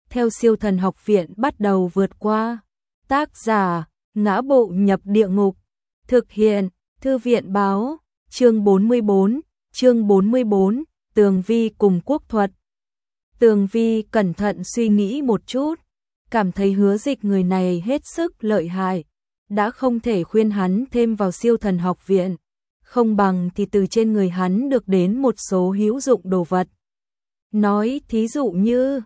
theo Siêu Thần Học Viện bắt đầu vượt qua. Tác giả: Ngã Bộ Nhập Địa Ngục. Thực hiện: Thư viện báo. Chương 44, Tường Vi cùng Quốc Thuật. Tường Vi cẩn thận suy nghĩ một chút, cảm thấy Hứa Dịch người này hết sức lợi hại, đã không thể khuyên hắn thêm vào Siêu Thần Học Viện, không bằng thì từ trên người hắn được đến một số hữu dụng đồ vật. Nói thí dụ như,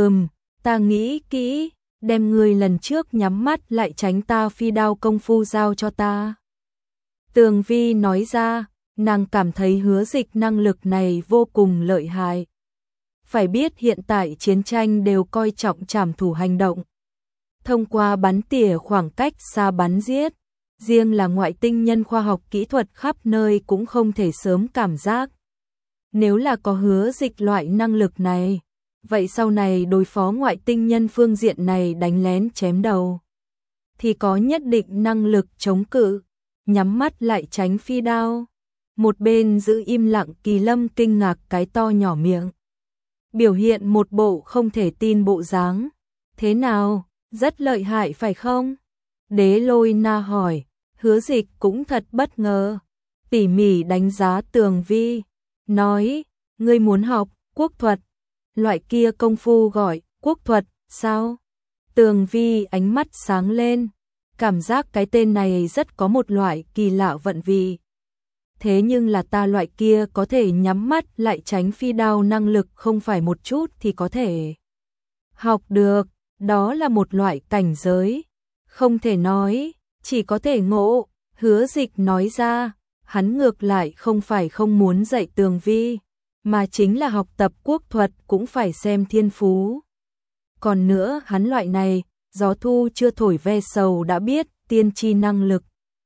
ta nghĩ kỹ, đem người lần trước nhắm mắt lại tránh ta phi đao công phu giao cho ta. Tường Vi nói ra, nàng cảm thấy Hứa Dịch năng lực này vô cùng lợi hại. Phải biết hiện tại chiến tranh đều coi trọng trảm thủ hành động. Thông qua bắn tỉa khoảng cách xa bắn giết, riêng là ngoại tinh nhân khoa học kỹ thuật khắp nơi cũng không thể sớm cảm giác. Nếu là có Hứa Dịch loại năng lực này, vậy sau này đối phó ngoại tinh nhân phương diện này đánh lén chém đầu, thì có nhất định năng lực chống cự, nhắm mắt lại tránh phi đao. Một bên giữ im lặng Kỳ Lâm kinh ngạc cái to nhỏ miệng, biểu hiện một bộ không thể tin bộ dáng. Thế nào, rất lợi hại phải không? Đế Lôi Na hỏi. Hứa Dịch cũng thật bất ngờ, tỉ mỉ đánh giá Tường Vi, nói, ngươi muốn học quốc thuật, loại kia công phu gọi quốc thuật, sao? Tường Vi ánh mắt sáng lên, cảm giác cái tên này rất có một loại kỳ lạ vận vị. Thế nhưng là ta loại kia có thể nhắm mắt lại tránh phi đao năng lực không phải một chút thì có thể học được, đó là một loại cảnh giới, không thể nói, chỉ có thể ngộ. Hứa Dịch nói ra, hắn ngược lại không phải không muốn dạy Tường Vi, mà chính là học tập quốc thuật cũng phải xem thiên phú. Còn nữa hắn loại này, gió thu chưa thổi ve sầu đã biết tiên tri năng lực.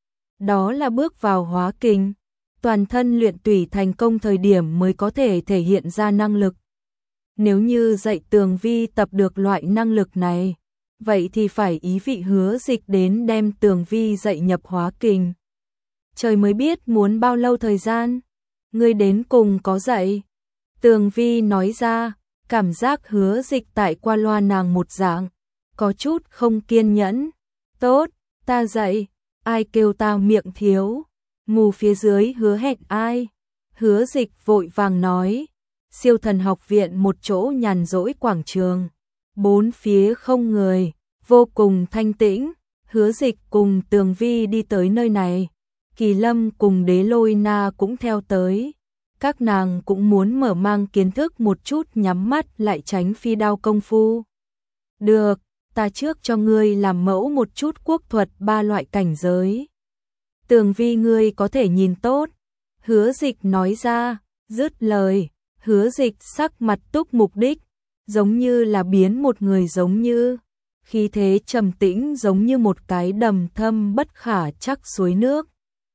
Đó là bước vào hóa kình, toàn thân luyện tủy thành công thời điểm mới có thể thể hiện ra năng lực. Nếu như dạy Tường Vi tập được loại năng lực này, vậy thì phải ý vị Hứa Dịch đến đem Tường Vi dạy nhập hóa kình. Trời mới biết muốn bao lâu thời gian, ngươi đến cùng có dạy. Tường Vi nói ra, cảm giác Hứa Dịch tại qua loa nàng một dạng, có chút không kiên nhẫn. Tốt, ta dạy, ai kêu ta miệng thiếu, mù phía dưới hứa hẹn ai. Hứa Dịch vội vàng nói. Siêu Thần Học Viện một chỗ nhàn rỗi quảng trường, bốn phía không người, vô cùng thanh tĩnh. Hứa Dịch cùng Tường Vi đi tới nơi này, Kỳ Lâm cùng Đế Lôi Na cũng theo tới. Các nàng cũng muốn mở mang kiến thức một chút nhắm mắt lại tránh phi đao công phu. Được, ta trước cho ngươi làm mẫu một chút quốc thuật 3 loại cảnh giới. Tường Vi ngươi có thể nhìn tốt. Hứa Dịch nói ra, dứt lời. Hứa Dịch sắc mặt túc mục đích, giống như là biến một người giống như, khí thế trầm tĩnh giống như một cái đầm thâm bất khả trắc suối nước.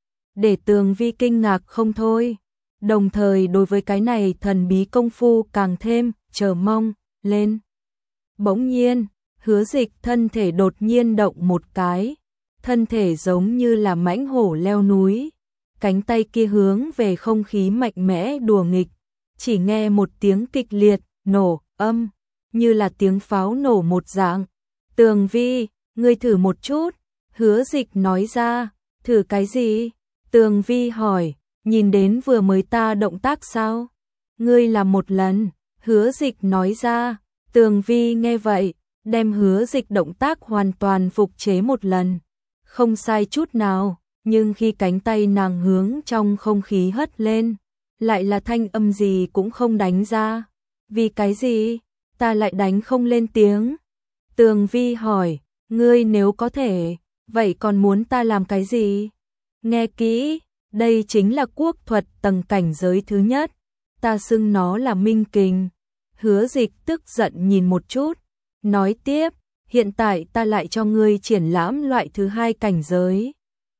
Để Tường Vi kinh ngạc không thôi, đồng thời đối với cái này thần bí công phu càng thêm chờ mong lên. Bỗng nhiên, Hứa Dịch thân thể đột nhiên động một cái, thân thể giống như là mãnh hổ leo núi, cánh tay kia hướng về không khí mạnh mẽ đùa nghịch. Chỉ nghe một tiếng kịch liệt, nổ, âm, như là tiếng pháo nổ một dạng. Tường Vi, ngươi thử một chút. Hứa Dịch nói ra, thử cái gì? Tường Vi hỏi, nhìn đến vừa mới ta động tác sao? Ngươi làm một lần. Hứa Dịch nói ra. Tường Vi nghe vậy, đem Hứa Dịch động tác hoàn toàn phục chế một lần. Không sai chút nào, nhưng khi cánh tay nàng hướng trong không khí hất lên, lại là thanh âm gì cũng không đánh ra. Vì cái gì? Ta lại đánh không lên tiếng. Tường Vi hỏi, ngươi nếu có thể, vậy còn muốn ta làm cái gì? Nghe kỹ, đây chính là quốc thuật tầng cảnh giới thứ nhất. Ta xưng nó là minh kình. Hứa Dịch tức giận nhìn một chút, nói tiếp, hiện tại ta lại cho ngươi triển lãm loại thứ hai cảnh giới.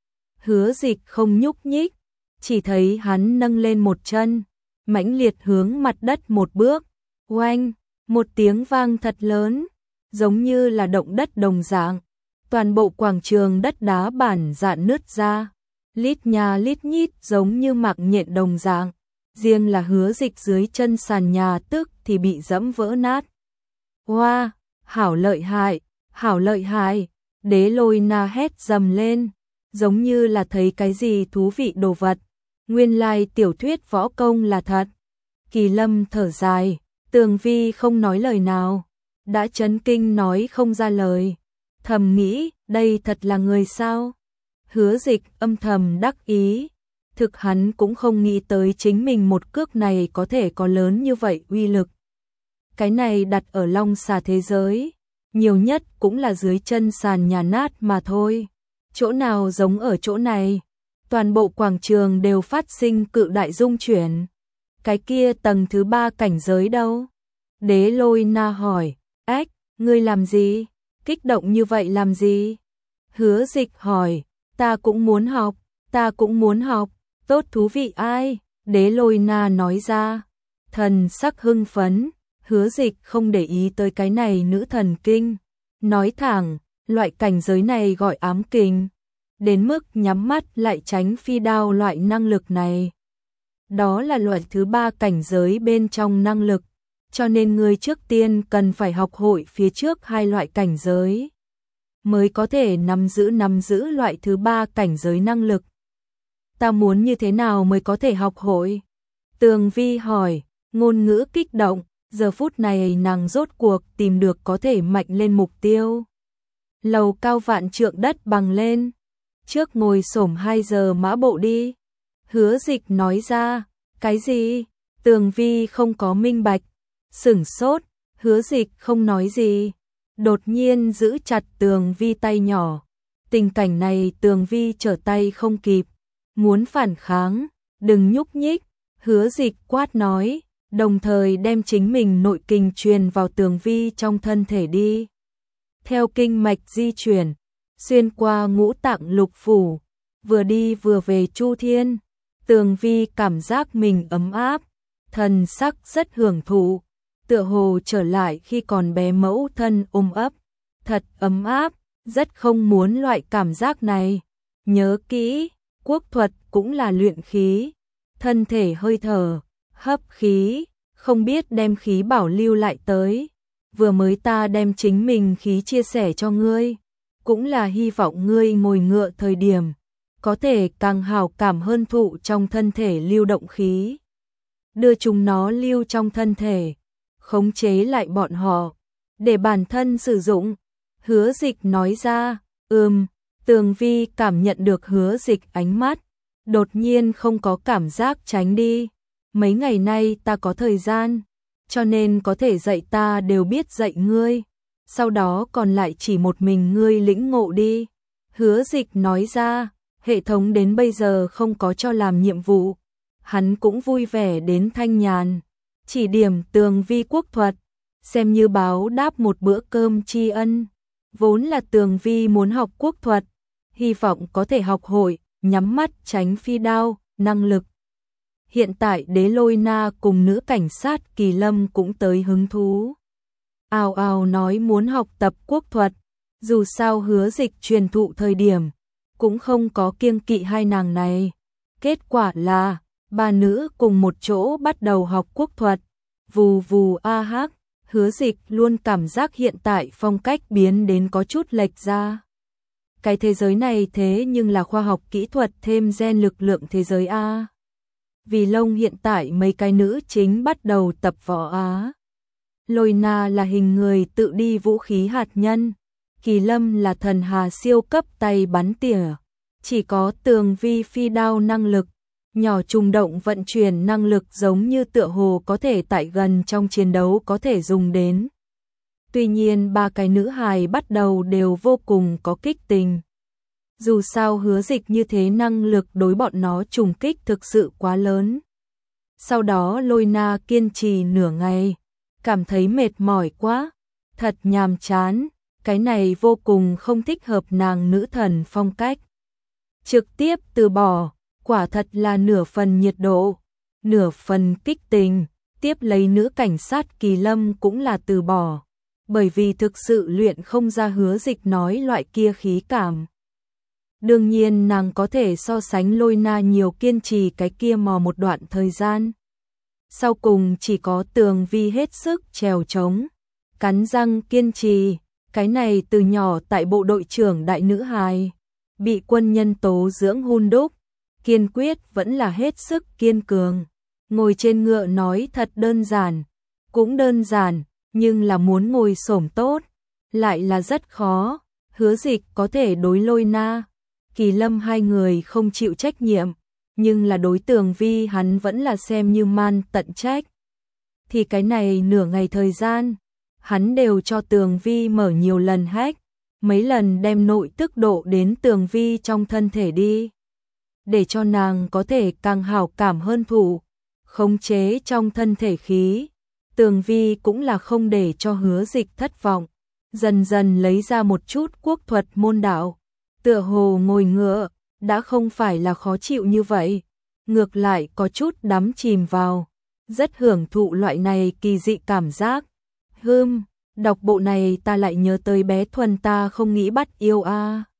Hứa Dịch không nhúc nhích, chỉ thấy hắn nâng lên một chân, mãnh liệt hướng mặt đất một bước, oanh, một tiếng vang thật lớn, giống như là động đất đồng dạng. Toàn bộ quảng trường đất đá bản dạn nứt ra, lít nhà lít nhít giống như mạc nhện đồng dạng. Riêng là Hứa Dịch dưới chân sàn nhà tức thì bị dẫm vỡ nát. Hoa, hảo lợi hại, Đế Lôi Na hét dầm lên, giống như là thấy cái gì thú vị đồ vật. Nguyên lai tiểu thuyết võ công là thật. Kỳ Lâm thở dài, Tường Vi không nói lời nào, đã chấn kinh nói không ra lời, thầm nghĩ, đây thật là người sao? Hứa Dịch âm thầm đắc ý, thực hắn cũng không nghĩ tới chính mình một cước này có thể có lớn như vậy uy lực. Cái này đặt ở Long Xà thế giới, nhiều nhất cũng là dưới chân sàn nhà nát mà thôi. Chỗ nào giống ở chỗ này, toàn bộ quảng trường đều phát sinh cự đại rung chuyển. Cái kia tầng thứ 3 cảnh giới đâu? Đế Lôi Na hỏi, ách, ngươi làm gì? Kích động như vậy làm gì? Hứa Dịch hỏi, ta cũng muốn học, tốt thú vị ai? Đế Lôi Na nói ra, thần sắc hưng phấn, Hứa Dịch không để ý tới cái này nữ thần kinh, nói thẳng, loại cảnh giới này gọi ám kình, đến mức nhắm mắt lại tránh phi đao loại năng lực này. Đó là loại thứ 3 cảnh giới bên trong năng lực, cho nên người trước tiên cần phải học hội phía trước 2 loại cảnh giới, mới có thể nắm giữ loại thứ 3 cảnh giới năng lực. Ta muốn như thế nào mới có thể học hội? Tường Vi hỏi, ngôn ngữ kích động, giờ phút này nàng rốt cuộc tìm được có thể mạnh lên mục tiêu. Lầu cao vạn trượng đất bằng lên, trước ngồi xổm 2 giờ mã bộ đi. Hứa Dịch nói ra, cái gì? Tường Vi không có minh bạch, sửng sốt, Hứa Dịch không nói gì, đột nhiên giữ chặt Tường Vi tay nhỏ. Tình cảnh này Tường Vi trở tay không kịp, muốn phản kháng, đừng nhúc nhích, Hứa Dịch quát nói, đồng thời đem chính mình nội kinh truyền vào Tường Vi trong thân thể đi. Theo kinh mạch di chuyển, xuyên qua ngũ tạng lục phủ, vừa đi vừa về chu thiên, Tường Vi cảm giác mình ấm áp, thần sắc rất hưởng thụ, tựa hồ trở lại khi còn bé mẫu thân ôm ấp, thật ấm áp, rất không muốn loại cảm giác này. Nhớ kỹ, quốc thuật cũng là luyện khí, thân thể hơi thở, hấp khí, không biết đem khí bảo lưu lại tới. Vừa mới ta đem chính mình khí chia sẻ cho ngươi, cũng là hy vọng ngươi ngồi ngựa thời điểm, có thể càng hào cảm hơn thụ trong thân thể lưu động khí. Đưa chúng nó lưu trong thân thể, khống chế lại bọn họ, để bản thân sử dụng. Hứa Dịch nói ra, Tường Vi cảm nhận được Hứa Dịch ánh mắt, đột nhiên không có cảm giác tránh đi. Mấy ngày nay ta có thời gian, cho nên có thể dạy ta đều biết dạy ngươi, sau đó còn lại chỉ một mình ngươi lĩnh ngộ đi. Hứa Dịch nói ra, hệ thống đến bây giờ không có cho làm nhiệm vụ, hắn cũng vui vẻ đến thanh nhàn, chỉ điểm Tường Vi quốc thuật, xem như báo đáp một bữa cơm tri ân. Vốn là Tường Vi muốn học quốc thuật, hy vọng có thể học hội, nhắm mắt tránh phi đao, năng lực. Hiện tại Đế Lôi Na cùng nữ cảnh sát Kỳ Lâm cũng tới hứng thú. Ào ào nói muốn học tập quốc thuật, dù sao Hứa Dịch truyền thụ thời điểm, cũng không có kiêng kỵ hai nàng này. Kết quả là, ba nữ cùng một chỗ bắt đầu học quốc thuật, vù vù a hắc. Hứa Dịch luôn cảm giác hiện tại phong cách biến đến có chút lệch ra. Cái thế giới này thế nhưng là khoa học kỹ thuật thêm gen lực lượng thế giới A. Vì Long hiện tại mấy cái nữ chính bắt đầu tập võ Á. Lôi Na là hình người tự đi vũ khí hạt nhân, Kỳ Lâm là thần hà siêu cấp tay bắn tỉa, chỉ có Tường Vi phi đao năng lực, nhỏ trùng động vận chuyển năng lực giống như tựa hồ có thể tại gần trong chiến đấu có thể dùng đến. Tuy nhiên ba cái nữ hài bắt đầu đều vô cùng có kích tình. Dù sao Hứa Dịch như thế năng lực đối bọn nó trùng kích thực sự quá lớn. Sau đó Lôi Na kiên trì nửa ngày, cảm thấy mệt mỏi quá, thật nhàm chán, cái này vô cùng không thích hợp nàng nữ thần phong cách. Trực tiếp từ bỏ, quả thật là nửa phần nhiệt độ, nửa phần kích tình, tiếp lấy nữ cảnh sát Kỳ Lâm cũng là từ bỏ, bởi vì thực sự luyện không ra Hứa Dịch nói loại kia khí cảm. Đương nhiên nàng có thể so sánh Lôi Na nhiều kiên trì cái kia mò một đoạn thời gian. Sau cùng chỉ có Tường Vi hết sức trèo trống, cắn răng kiên trì, cái này từ nhỏ tại bộ đội trưởng đại nữ hài, bị quân nhân tố dưỡng hun đúc, kiên quyết vẫn là hết sức kiên cường. Ngồi trên ngựa nói thật đơn giản, cũng đơn giản, nhưng là muốn ngồi xổm tốt, lại là rất khó. Hứa Dịch có thể đối Lôi Na, Kỳ Lâm hai người không chịu trách nhiệm, nhưng là đối Tường Vi hắn vẫn là xem như man tận trách. Thì cái này nửa ngày thời gian, hắn đều cho Tường Vi mở nhiều lần hack, mấy lần đem nội tức độ đến Tường Vi trong thân thể đi, để cho nàng có thể càng hảo cảm hơn thủ, khống chế trong thân thể khí. Tường Vi cũng là không để cho Hứa Dịch thất vọng, dần dần lấy ra một chút quốc thuật môn đạo, tựa hồ ngồi ngựa đã không phải là khó chịu như vậy, ngược lại có chút đắm chìm vào, rất hưởng thụ loại này kỳ dị cảm giác. Đọc bộ này ta lại nhớ tới bé Thuần ta không nghĩ bắt yêu a.